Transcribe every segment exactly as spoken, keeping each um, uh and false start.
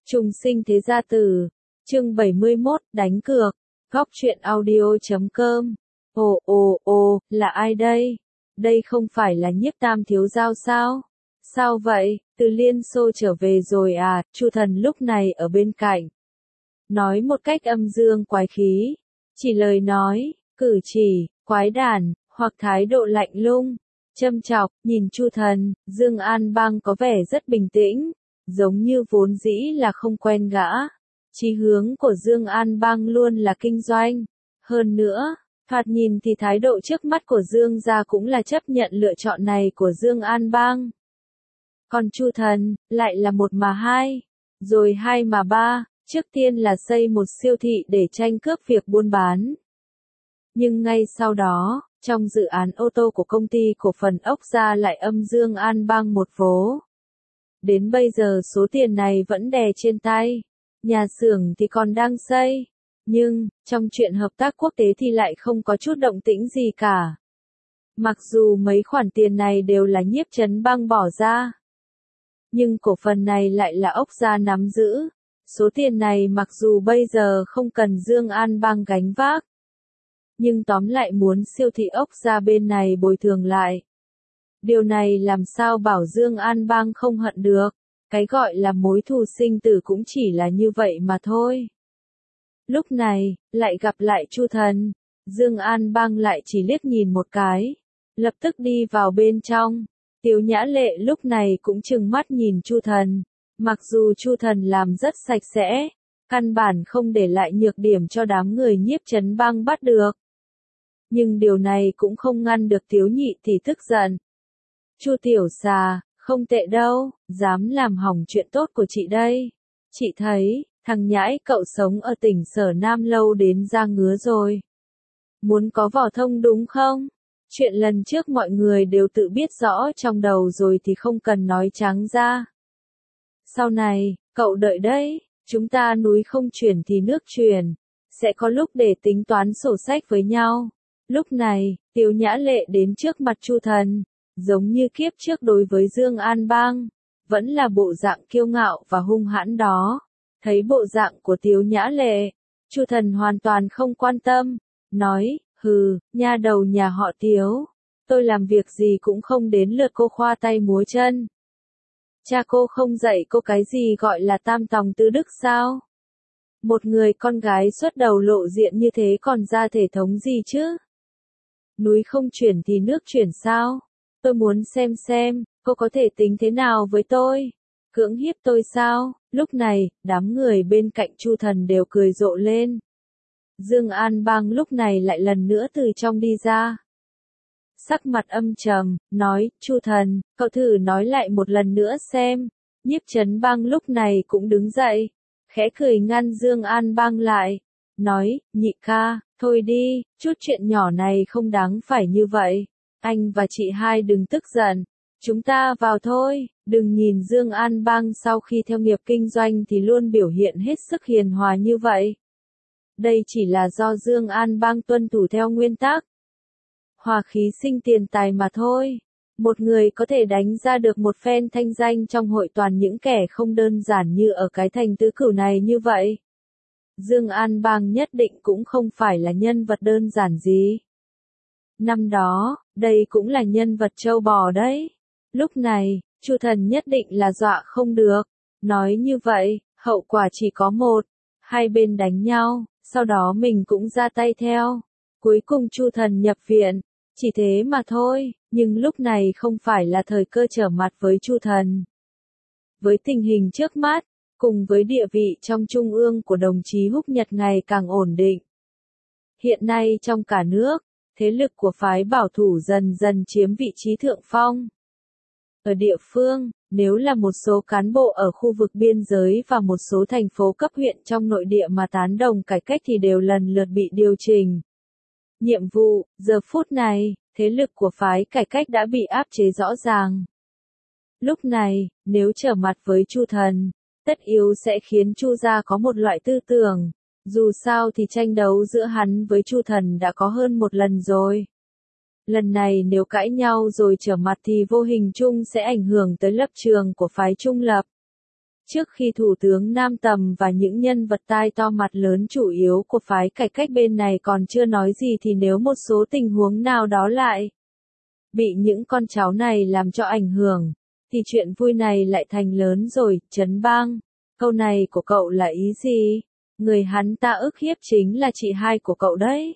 Trùng sinh thế gia tử, chương bảy mươi mốt, đánh cược, góc truyện audio.com. Ồ ồ ồ, là ai đây? Đây không phải là Nhiếp Tam thiếu giao sao? Sao vậy, từ Liên Xô trở về rồi à? Chu Thần lúc này ở bên cạnh. Nói một cách âm dương quái khí, chỉ lời nói, cử chỉ, quái đản, hoặc thái độ lạnh lùng, châm chọc, nhìn Chu Thần, Dương An Bang có vẻ rất bình tĩnh, giống như vốn dĩ là không quen gã. Chí hướng của Dương An Bang luôn là kinh doanh. Hơn nữa, thoạt nhìn thì thái độ trước mắt của Dương gia cũng là chấp nhận lựa chọn này của Dương An Bang. Còn Chu Thần, lại là một mà hai, rồi hai mà ba, trước tiên là xây một siêu thị để tranh cướp việc buôn bán. Nhưng ngay sau đó, trong dự án ô tô của công ty cổ phần ốc gia lại âm Dương An Bang một vố. Đến bây giờ số tiền này vẫn đè trên tay, nhà xưởng thì còn đang xây, nhưng, trong chuyện hợp tác quốc tế thì lại không có chút động tĩnh gì cả. Mặc dù mấy khoản tiền này đều là Nhiếp Trấn Bang bỏ ra, nhưng cổ phần này lại là ốc gia nắm giữ. Số tiền này mặc dù bây giờ không cần Dương An Bang gánh vác, nhưng tóm lại muốn siêu thị ốc gia bên này bồi thường lại. Điều này làm sao bảo Dương An Bang không hận được, cái gọi là mối thù sinh tử cũng chỉ là như vậy mà thôi. Lúc này, lại gặp lại Chu Thần, Dương An Bang lại chỉ liếc nhìn một cái, lập tức đi vào bên trong. Tiếu Nhã Lệ lúc này cũng trừng mắt nhìn Chu Thần, mặc dù Chu Thần làm rất sạch sẽ, căn bản không để lại nhược điểm cho đám người Nhiếp Trấn Bang bắt được. Nhưng điều này cũng không ngăn được Tiếu Nhị thì tức giận. Chu tiểu xà, không tệ đâu, dám làm hỏng chuyện tốt của chị đây. Chị thấy, thằng nhãi cậu sống ở tỉnh Sở Nam lâu đến da ngứa rồi. Muốn có vỏ thông đúng không? Chuyện lần trước mọi người đều tự biết rõ trong đầu rồi thì không cần nói trắng ra. Sau này, cậu đợi đấy, chúng ta núi không chuyển thì nước chuyển, sẽ có lúc để tính toán sổ sách với nhau. Lúc này, Tiếu Nhã Lệ đến trước mặt Chu Thần, giống như kiếp trước đối với Dương An Bang, vẫn là bộ dạng kiêu ngạo và hung hãn đó. Thấy bộ dạng của Tiếu Nhã Lệ, Chu Thần hoàn toàn không quan tâm, nói, hừ, nha đầu nhà họ Tiếu, tôi làm việc gì cũng không đến lượt cô khoa tay múa chân. Cha cô không dạy cô cái gì gọi là tam tòng tứ đức sao? Một người con gái xuất đầu lộ diện như thế còn ra thể thống gì chứ? Núi không chuyển thì nước chuyển sao? Tôi muốn xem xem, cô có thể tính thế nào với tôi? Cưỡng hiếp tôi sao? Lúc này, đám người bên cạnh Chu Thần đều cười rộ lên. Dương An Bang lúc này lại lần nữa từ trong đi ra. Sắc mặt âm trầm, nói, Chu Thần, cậu thử nói lại một lần nữa xem. Nhiếp Trấn Bang lúc này cũng đứng dậy, khẽ cười ngăn Dương An Bang lại, nói, nhị ca, thôi đi, chút chuyện nhỏ này không đáng phải như vậy. Anh và chị hai đừng tức giận, chúng ta vào thôi. Đừng nhìn Dương An Bang sau khi theo nghiệp kinh doanh thì luôn biểu hiện hết sức hiền hòa như vậy. Đây chỉ là do Dương An Bang tuân thủ theo nguyên tắc. Hòa khí sinh tiền tài mà thôi. Một người có thể đánh ra được một phen thanh danh trong hội toàn những kẻ không đơn giản như ở cái thành Tứ Cửu này như vậy. Dương An Bang nhất định cũng không phải là nhân vật đơn giản gì. Năm đó, đây cũng là nhân vật châu bò đấy. Lúc này, Chu Thần nhất định là dọa không được. Nói như vậy, hậu quả chỉ có một. Hai bên đánh nhau, sau đó mình cũng ra tay theo. Cuối cùng Chu Thần nhập viện. Chỉ thế mà thôi, nhưng lúc này không phải là thời cơ trở mặt với Chu Thần. Với tình hình trước mắt, cùng với địa vị trong trung ương của đồng chí Húc Nhật ngày càng ổn định. Hiện nay trong cả nước, thế lực của phái bảo thủ dần dần chiếm vị trí thượng phong. Ở địa phương, nếu là một số cán bộ ở khu vực biên giới và một số thành phố cấp huyện trong nội địa mà tán đồng cải cách thì đều lần lượt bị điều chỉnh nhiệm vụ. Giờ phút này, thế lực của phái cải cách đã bị áp chế rõ ràng. Lúc này, nếu trở mặt với Chu Thần, tất yếu sẽ khiến Chu gia có một loại tư tưởng. Dù sao thì tranh đấu giữa hắn với Chu Thần đã có hơn một lần rồi. Lần này nếu cãi nhau rồi trở mặt thì vô hình chung sẽ ảnh hưởng tới lập trường của phái trung lập. Trước khi Thủ tướng Nam Tầm và những nhân vật tai to mặt lớn chủ yếu của phái cải cách bên này còn chưa nói gì thì nếu một số tình huống nào đó lại bị những con cháu này làm cho ảnh hưởng, thì chuyện vui này lại thành lớn rồi. Trấn Bang, câu này của cậu là ý gì? Người hắn ta ức hiếp chính là chị hai của cậu đấy.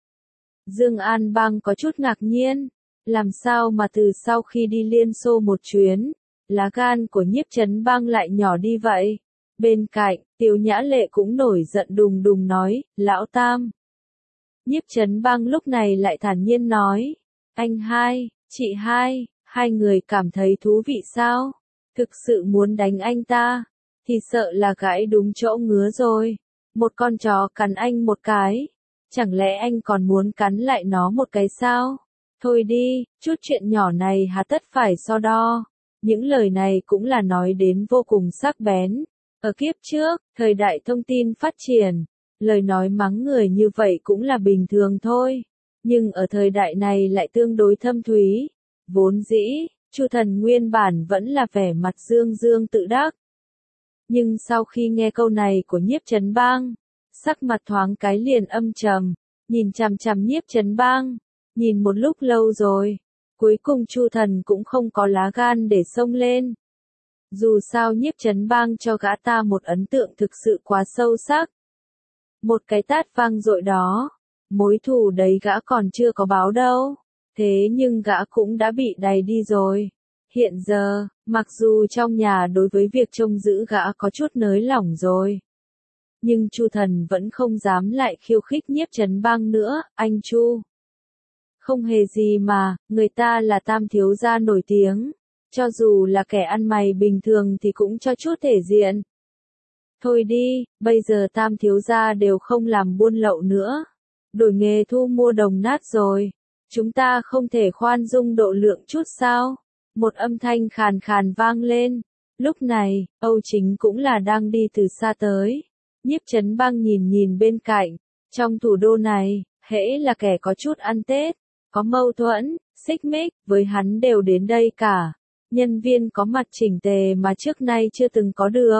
Dương An Bang có chút ngạc nhiên, làm sao mà từ sau khi đi Liên Xô một chuyến, lá gan của Nhiếp Trấn Bang lại nhỏ đi vậy? Bên cạnh, Tiêu Nhã Lệ cũng nổi giận đùng đùng nói, Lão Tam. Nhiếp Trấn Bang lúc này lại thản nhiên nói, anh hai, chị hai, hai người cảm thấy thú vị sao? Thực sự muốn đánh anh ta, thì sợ là gãi đúng chỗ ngứa rồi. Một con chó cắn anh một cái, chẳng lẽ anh còn muốn cắn lại nó một cái sao? Thôi đi, chút chuyện nhỏ này hà tất phải so đo. Những lời này cũng là nói đến vô cùng sắc bén. Ở kiếp trước, thời đại thông tin phát triển, lời nói mắng người như vậy cũng là bình thường thôi. Nhưng ở thời đại này lại tương đối thâm thúy. Vốn dĩ, Chu Thần nguyên bản vẫn là vẻ mặt dương dương tự đắc. Nhưng sau khi nghe câu này của Nhiếp Trấn Bang, sắc mặt thoáng cái liền âm trầm, nhìn chằm chằm Nhiếp Trấn Bang, nhìn một lúc lâu rồi, cuối cùng Chu Thần cũng không có lá gan để xông lên. Dù sao Nhiếp Trấn Bang cho gã ta một ấn tượng thực sự quá sâu sắc. Một cái tát vang dội đó, mối thù đấy gã còn chưa có báo đâu, thế nhưng gã cũng đã bị đày đi rồi. Hiện giờ, mặc dù trong nhà đối với việc trông giữ gã có chút nới lỏng rồi, nhưng Chu Thần vẫn không dám lại khiêu khích Nhiếp Trấn Bang nữa. Anh Chu, không hề gì mà, người ta là Tam thiếu gia nổi tiếng, cho dù là kẻ ăn mày bình thường thì cũng cho chút thể diện. Thôi đi, bây giờ Tam thiếu gia đều không làm buôn lậu nữa, đổi nghề thu mua đồng nát rồi, chúng ta không thể khoan dung độ lượng chút sao? Một âm thanh khàn khàn vang lên. Lúc này, Âu Chính cũng là đang đi từ xa tới. Nhiếp Trấn Bang nhìn nhìn bên cạnh, trong thủ đô này, hễ là kẻ có chút ăn Tết, có mâu thuẫn, xích mích, với hắn đều đến đây cả. Nhân viên có mặt chỉnh tề mà trước nay chưa từng có được.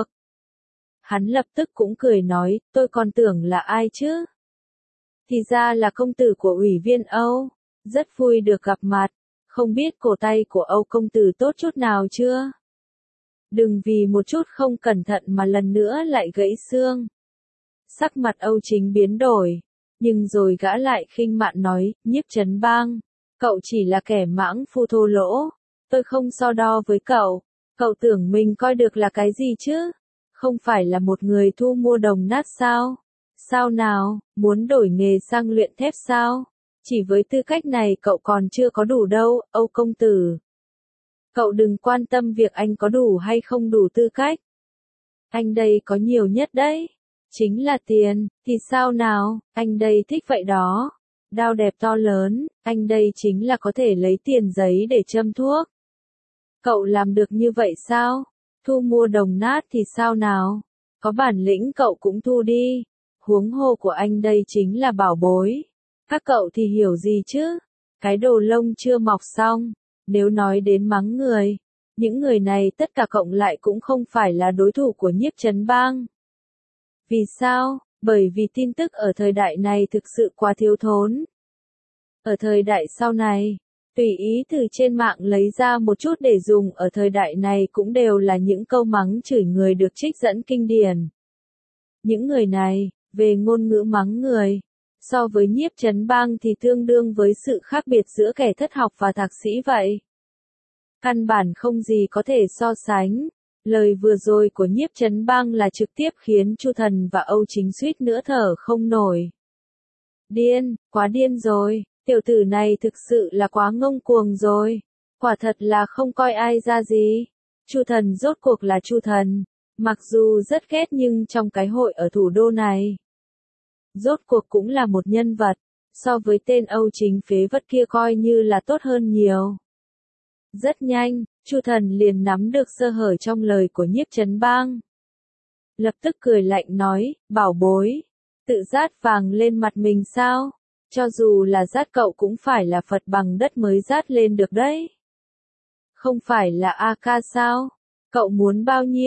Hắn lập tức cũng cười nói, tôi còn tưởng là ai chứ? Thì ra là công tử của ủy viên Âu, rất vui được gặp mặt. Không biết cổ tay của Âu công tử tốt chút nào chưa? Đừng vì một chút không cẩn thận mà lần nữa lại gãy xương. Sắc mặt Âu Chính biến đổi, nhưng rồi gã lại khinh mạn nói, Nhiếp Trấn Bang, cậu chỉ là kẻ mãng phu thô lỗ, tôi không so đo với cậu, cậu tưởng mình coi được là cái gì chứ? Không phải là một người thu mua đồng nát sao? Sao nào, muốn đổi nghề sang luyện thép sao? Chỉ với tư cách này cậu còn chưa có đủ đâu, Âu công tử. Cậu đừng quan tâm việc anh có đủ hay không đủ tư cách. Anh đây có nhiều nhất đấy. Chính là tiền, thì sao nào, anh đây thích vậy đó. Đao đẹp to lớn, anh đây chính là có thể lấy tiền giấy để châm thuốc. Cậu làm được như vậy sao? Thu mua đồng nát thì sao nào? Có bản lĩnh cậu cũng thu đi. Huống hồ của anh đây chính là bảo bối. Các cậu thì hiểu gì chứ? Cái đồ lông chưa mọc xong. Nếu nói đến mắng người, những người này tất cả cộng lại cũng không phải là đối thủ của Nhiếp Trấn Bang. Vì sao? Bởi vì tin tức ở thời đại này thực sự quá thiếu thốn. Ở thời đại sau này, tùy ý từ trên mạng lấy ra một chút để dùng ở thời đại này cũng đều là những câu mắng chửi người được trích dẫn kinh điển. Những người này, về ngôn ngữ mắng người, so với Nhiếp Trấn Bang thì tương đương với sự khác biệt giữa kẻ thất học và thạc sĩ vậy. Căn bản không gì có thể so sánh. Lời vừa rồi của Nhiếp Trấn Bang là trực tiếp khiến Chu Thần và Âu Chính suýt nữa thở không nổi. Điên, quá điên rồi, tiểu tử này thực sự là quá ngông cuồng rồi. Quả thật là không coi ai ra gì. Chu Thần rốt cuộc là Chu Thần, mặc dù rất ghét nhưng trong cái hội ở thủ đô này, rốt cuộc cũng là một nhân vật, so với tên Âu Chính phế vật kia coi như là tốt hơn nhiều. Rất nhanh, Chu Thần liền nắm được sơ hở trong lời của Nhiếp Trấn Bang. Lập tức cười lạnh nói, bảo bối, tự rát vàng lên mặt mình sao? Cho dù là rát cậu cũng phải là Phật bằng đất mới rát lên được đấy. Không phải là a ca sao? Cậu muốn bao nhiêu?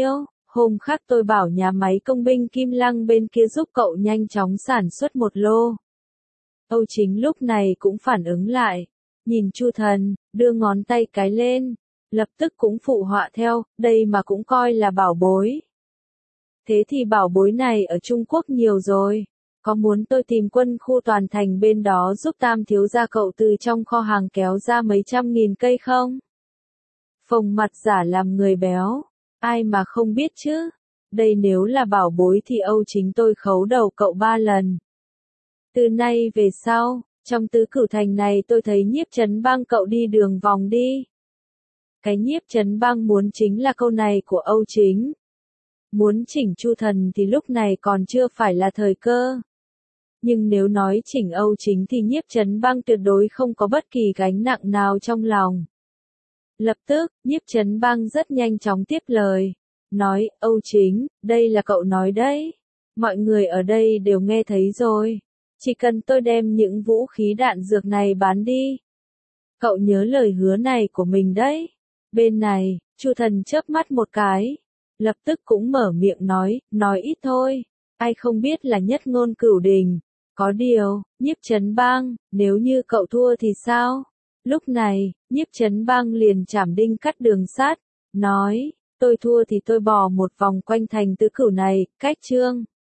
Hôm khác tôi bảo nhà máy công binh Kim Lăng bên kia giúp cậu nhanh chóng sản xuất một lô. Âu Chính lúc này cũng phản ứng lại, nhìn Chu Thần, đưa ngón tay cái lên, lập tức cũng phụ họa theo, đây mà cũng coi là bảo bối. Thế thì bảo bối này ở Trung Quốc nhiều rồi, có muốn tôi tìm quân khu toàn thành bên đó giúp Tam thiếu gia cậu từ trong kho hàng kéo ra mấy trăm nghìn cây không? Phồng mặt giả làm người béo, ai mà không biết chứ, đây nếu là bảo bối thì Âu Chính tôi khấu đầu cậu ba lần. Từ nay về sau, trong tứ cửu thành này tôi thấy Nhiếp Chấn Bang cậu đi đường vòng đi. Cái Nhiếp Chấn Bang muốn chính là câu này của Âu Chính. Muốn chỉnh Chu Thần thì lúc này còn chưa phải là thời cơ. Nhưng nếu nói chỉnh Âu Chính thì Nhiếp Chấn Bang tuyệt đối không có bất kỳ gánh nặng nào trong lòng. Lập tức, Nhiếp Chấn Bang rất nhanh chóng tiếp lời. Nói, Âu Chính, đây là cậu nói đấy. Mọi người ở đây đều nghe thấy rồi. Chỉ cần tôi đem những vũ khí đạn dược này bán đi. Cậu nhớ lời hứa này của mình đấy. Bên này, Chu Thần chớp mắt một cái. Lập tức cũng mở miệng nói, nói ít thôi. Ai không biết là nhất ngôn cửu đình. Có điều, Nhiếp Chấn Bang, nếu như cậu thua thì sao? Lúc này, Nhiếp Chấn Bang liền chảm đinh cắt đường sát. Nói, tôi thua thì tôi bò một vòng quanh thành tứ cửu này, cách trương.